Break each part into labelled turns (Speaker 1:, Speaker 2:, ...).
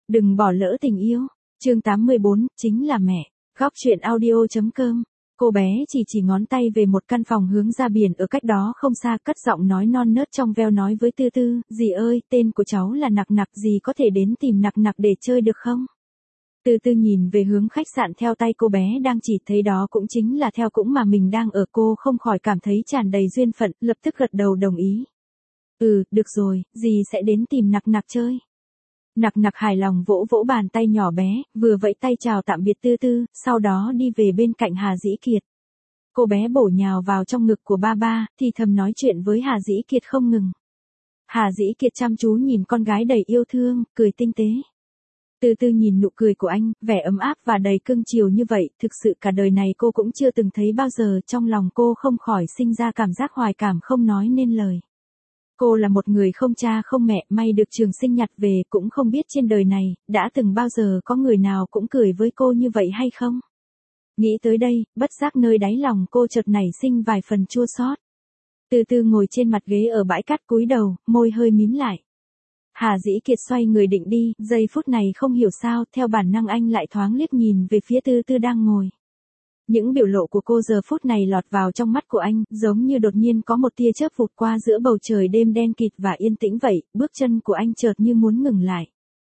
Speaker 1: Đừng bỏ lỡ tình yêu. Chương 84, chính là mẹ. Góc truyện audio.com. Cô bé chỉ ngón tay về một căn phòng hướng ra biển ở cách đó không xa, cất giọng nói non nớt trong veo nói với Tư Tư, dì ơi, tên của cháu là Nặc Nặc, dì có thể đến tìm Nặc Nặc để chơi được không? Tư Tư nhìn về hướng khách sạn theo tay cô bé đang chỉ, thấy đó cũng chính là theo cũng mà mình đang ở, cô không khỏi cảm thấy tràn đầy duyên phận, lập tức gật đầu đồng ý. Được rồi, dì sẽ đến tìm Nặc Nặc chơi. Nặc Nặc hài lòng vỗ vỗ bàn tay nhỏ bé, vừa vẫy tay chào tạm biệt Tư Tư, sau đó đi về bên cạnh Hà Dĩ Kiệt. Cô bé bổ nhào vào trong ngực của ba, thì thầm nói chuyện với Hà Dĩ Kiệt không ngừng. Hà Dĩ Kiệt chăm chú nhìn con gái đầy yêu thương, cười tinh tế. Tư Tư nhìn nụ cười của anh, vẻ ấm áp và đầy cưng chiều như vậy, thực sự cả đời này cô cũng chưa từng thấy bao giờ, trong lòng cô không khỏi sinh ra cảm giác hoài cảm không nói nên lời. Cô là một người không cha không mẹ, may được Trường Sinh nhặt về, cũng không biết trên đời này, đã từng bao giờ có người nào cũng cười với cô như vậy hay không? Nghĩ tới đây, bất giác nơi đáy lòng cô chợt nảy sinh vài phần chua xót. Từ từ ngồi trên mặt ghế ở bãi cát cúi đầu, môi hơi mím lại. Hà Dĩ Kiệt xoay người định đi, giây phút này không hiểu sao, theo bản năng anh lại thoáng liếc nhìn về phía Tư Tư đang ngồi. Những biểu lộ của cô giờ phút này lọt vào trong mắt của anh, giống như đột nhiên có một tia chớp vụt qua giữa bầu trời đêm đen kịt và yên tĩnh vậy, bước chân của anh chợt như muốn ngừng lại.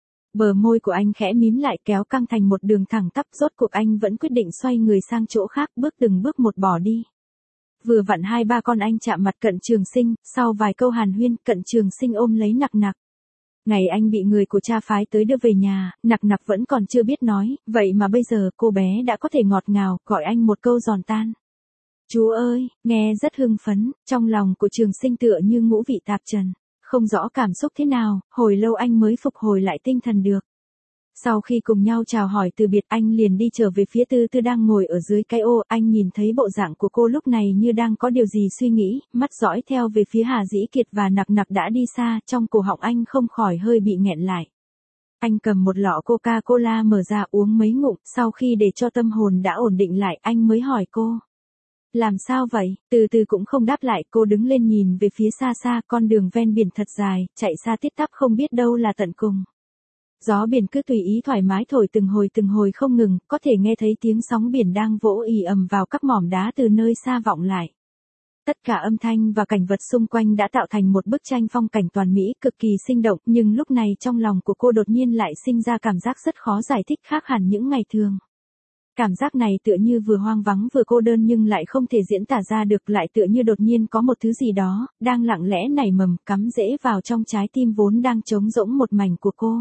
Speaker 1: Bờ môi của anh khẽ mím lại, kéo căng thành một đường thẳng tắp, rốt cuộc anh vẫn quyết định xoay người sang chỗ khác, bước từng bước một bỏ đi. Vừa vặn hai ba con anh chạm mặt Cận Trường Sinh, sau vài câu hàn huyên, Cận Trường Sinh ôm lấy Nặc Nặc. Ngày anh bị người của cha phái tới đưa về nhà, Nặc Nặc vẫn còn chưa biết nói, vậy mà bây giờ cô bé đã có thể ngọt ngào, gọi anh một câu giòn tan. Chú ơi, nghe rất hưng phấn, trong lòng của Trường Sinh tựa như ngũ vị tạp trần, không rõ cảm xúc thế nào, hồi lâu anh mới phục hồi lại tinh thần được. Sau khi cùng nhau chào hỏi từ biệt, anh liền đi trở về phía Tư Tư đang ngồi ở dưới cái ô, anh nhìn thấy bộ dạng của cô lúc này như đang có điều gì suy nghĩ, mắt dõi theo về phía Hà Dĩ Kiệt và Nặc Nặc đã đi xa, trong cổ họng anh không khỏi hơi bị nghẹn lại. Anh cầm một lọ Coca-Cola mở ra uống mấy ngụm, sau khi để cho tâm hồn đã ổn định lại, anh mới hỏi cô. Làm sao vậy? Từ từ cũng không đáp lại, cô đứng lên nhìn về phía xa xa, con đường ven biển thật dài, chạy xa tít tắp không biết đâu là tận cùng. Gió biển cứ tùy ý thoải mái thổi từng hồi không ngừng, có thể nghe thấy tiếng sóng biển đang vỗ ì ầm vào các mỏm đá từ nơi xa vọng lại. Tất cả âm thanh và cảnh vật xung quanh đã tạo thành một bức tranh phong cảnh toàn mỹ cực kỳ sinh động, nhưng lúc này trong lòng của cô đột nhiên lại sinh ra cảm giác rất khó giải thích, khác hẳn những ngày thường. Cảm giác này tựa như vừa hoang vắng vừa cô đơn nhưng lại không thể diễn tả ra được, lại tựa như đột nhiên có một thứ gì đó, đang lặng lẽ nảy mầm, cắm rễ vào trong trái tim vốn đang trống rỗng một mảnh của cô.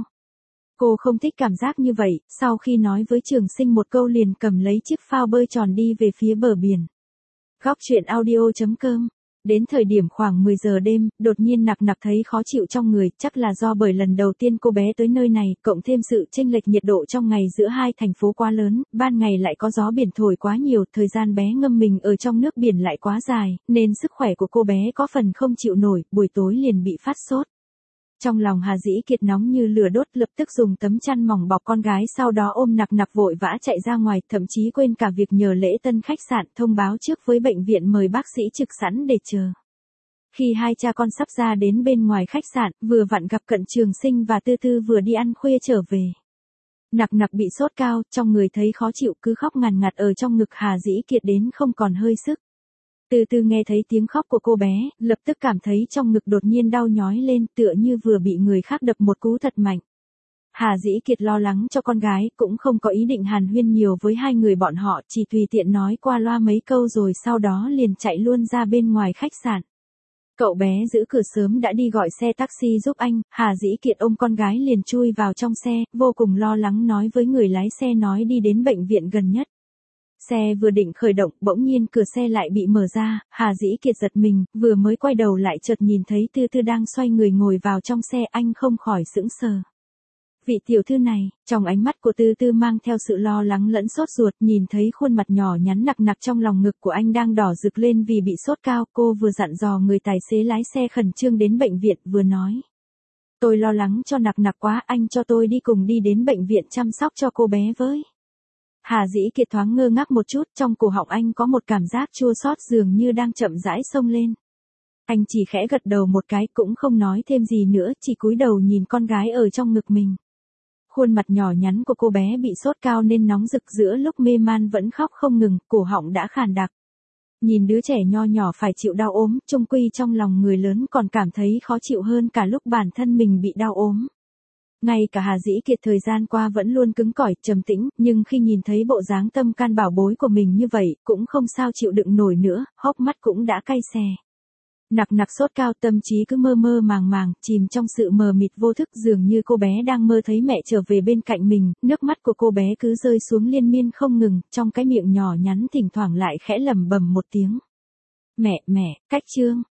Speaker 1: Cô không thích cảm giác như vậy, sau khi nói với Trường Sinh một câu liền cầm lấy chiếc phao bơi tròn đi về phía bờ biển. Góc truyện audio.com. Đến thời điểm khoảng 10 giờ đêm, đột nhiên Nặc Nặc thấy khó chịu trong người, chắc là do bởi lần đầu tiên cô bé tới nơi này, cộng thêm sự chênh lệch nhiệt độ trong ngày giữa hai thành phố quá lớn, ban ngày lại có gió biển thổi quá nhiều, thời gian bé ngâm mình ở trong nước biển lại quá dài, nên sức khỏe của cô bé có phần không chịu nổi, buổi tối liền bị phát sốt. Trong lòng Hà Dĩ Kiệt nóng như lửa đốt, lập tức dùng tấm chăn mỏng bọc con gái, sau đó ôm Nặc Nặc vội vã chạy ra ngoài, thậm chí quên cả việc nhờ lễ tân khách sạn thông báo trước với bệnh viện mời bác sĩ trực sẵn để chờ. Khi hai cha con sắp ra đến bên ngoài khách sạn, vừa vặn gặp Cận Trường Sinh và Tư Tư vừa đi ăn khuya trở về. Nặc Nặc bị sốt cao, trong người thấy khó chịu cứ khóc ngằn ngặt ở trong ngực Hà Dĩ Kiệt đến không còn hơi sức. Từ từ nghe thấy tiếng khóc của cô bé, lập tức cảm thấy trong ngực đột nhiên đau nhói lên, tựa như vừa bị người khác đập một cú thật mạnh. Hà Dĩ Kiệt lo lắng cho con gái, cũng không có ý định hàn huyên nhiều với hai người bọn họ, chỉ tùy tiện nói qua loa mấy câu rồi sau đó liền chạy luôn ra bên ngoài khách sạn. Cậu bé giữ cửa sớm đã đi gọi xe taxi giúp anh, Hà Dĩ Kiệt ôm con gái liền chui vào trong xe, vô cùng lo lắng nói với người lái xe nói đi đến bệnh viện gần nhất. Xe vừa định khởi động, bỗng nhiên cửa xe lại bị mở ra, Hà Dĩ Kiệt giật mình, vừa mới quay đầu lại chợt nhìn thấy Tư Tư đang xoay người ngồi vào trong xe, anh không khỏi sững sờ. Vị tiểu thư này, trong ánh mắt của Tư Tư mang theo sự lo lắng lẫn sốt ruột, nhìn thấy khuôn mặt nhỏ nhắn Nặc Nặc trong lòng ngực của anh đang đỏ rực lên vì bị sốt cao, cô vừa dặn dò người tài xế lái xe khẩn trương đến bệnh viện, vừa nói. Tôi lo lắng cho Nặc Nặc quá, anh cho tôi đi cùng đi đến bệnh viện chăm sóc cho cô bé với. Hà Dĩ Kiệt thoáng ngơ ngác một chút, trong cổ họng anh có một cảm giác chua xót dường như đang chậm rãi xông lên. Anh chỉ khẽ gật đầu một cái cũng không nói thêm gì nữa, chỉ cúi đầu nhìn con gái ở trong ngực mình. Khuôn mặt nhỏ nhắn của cô bé bị sốt cao nên nóng rực, giữa lúc mê man vẫn khóc không ngừng, cổ họng đã khàn đặc. Nhìn đứa trẻ nho nhỏ phải chịu đau ốm, chung quy trong lòng người lớn còn cảm thấy khó chịu hơn cả lúc bản thân mình bị đau ốm. Ngay cả Hà Dĩ Kiệt thời gian qua vẫn luôn cứng cỏi, trầm tĩnh, nhưng khi nhìn thấy bộ dáng tâm can bảo bối của mình như vậy, cũng không sao chịu đựng nổi nữa, hốc mắt cũng đã cay xè. Nặc nặc sốt cao, tâm trí cứ mơ mơ màng màng, chìm trong sự mờ mịt vô thức, dường như cô bé đang mơ thấy mẹ trở về bên cạnh mình, nước mắt của cô bé cứ rơi xuống liên miên không ngừng, trong cái miệng nhỏ nhắn thỉnh thoảng lại khẽ lẩm bẩm một tiếng. Mẹ, cách chương.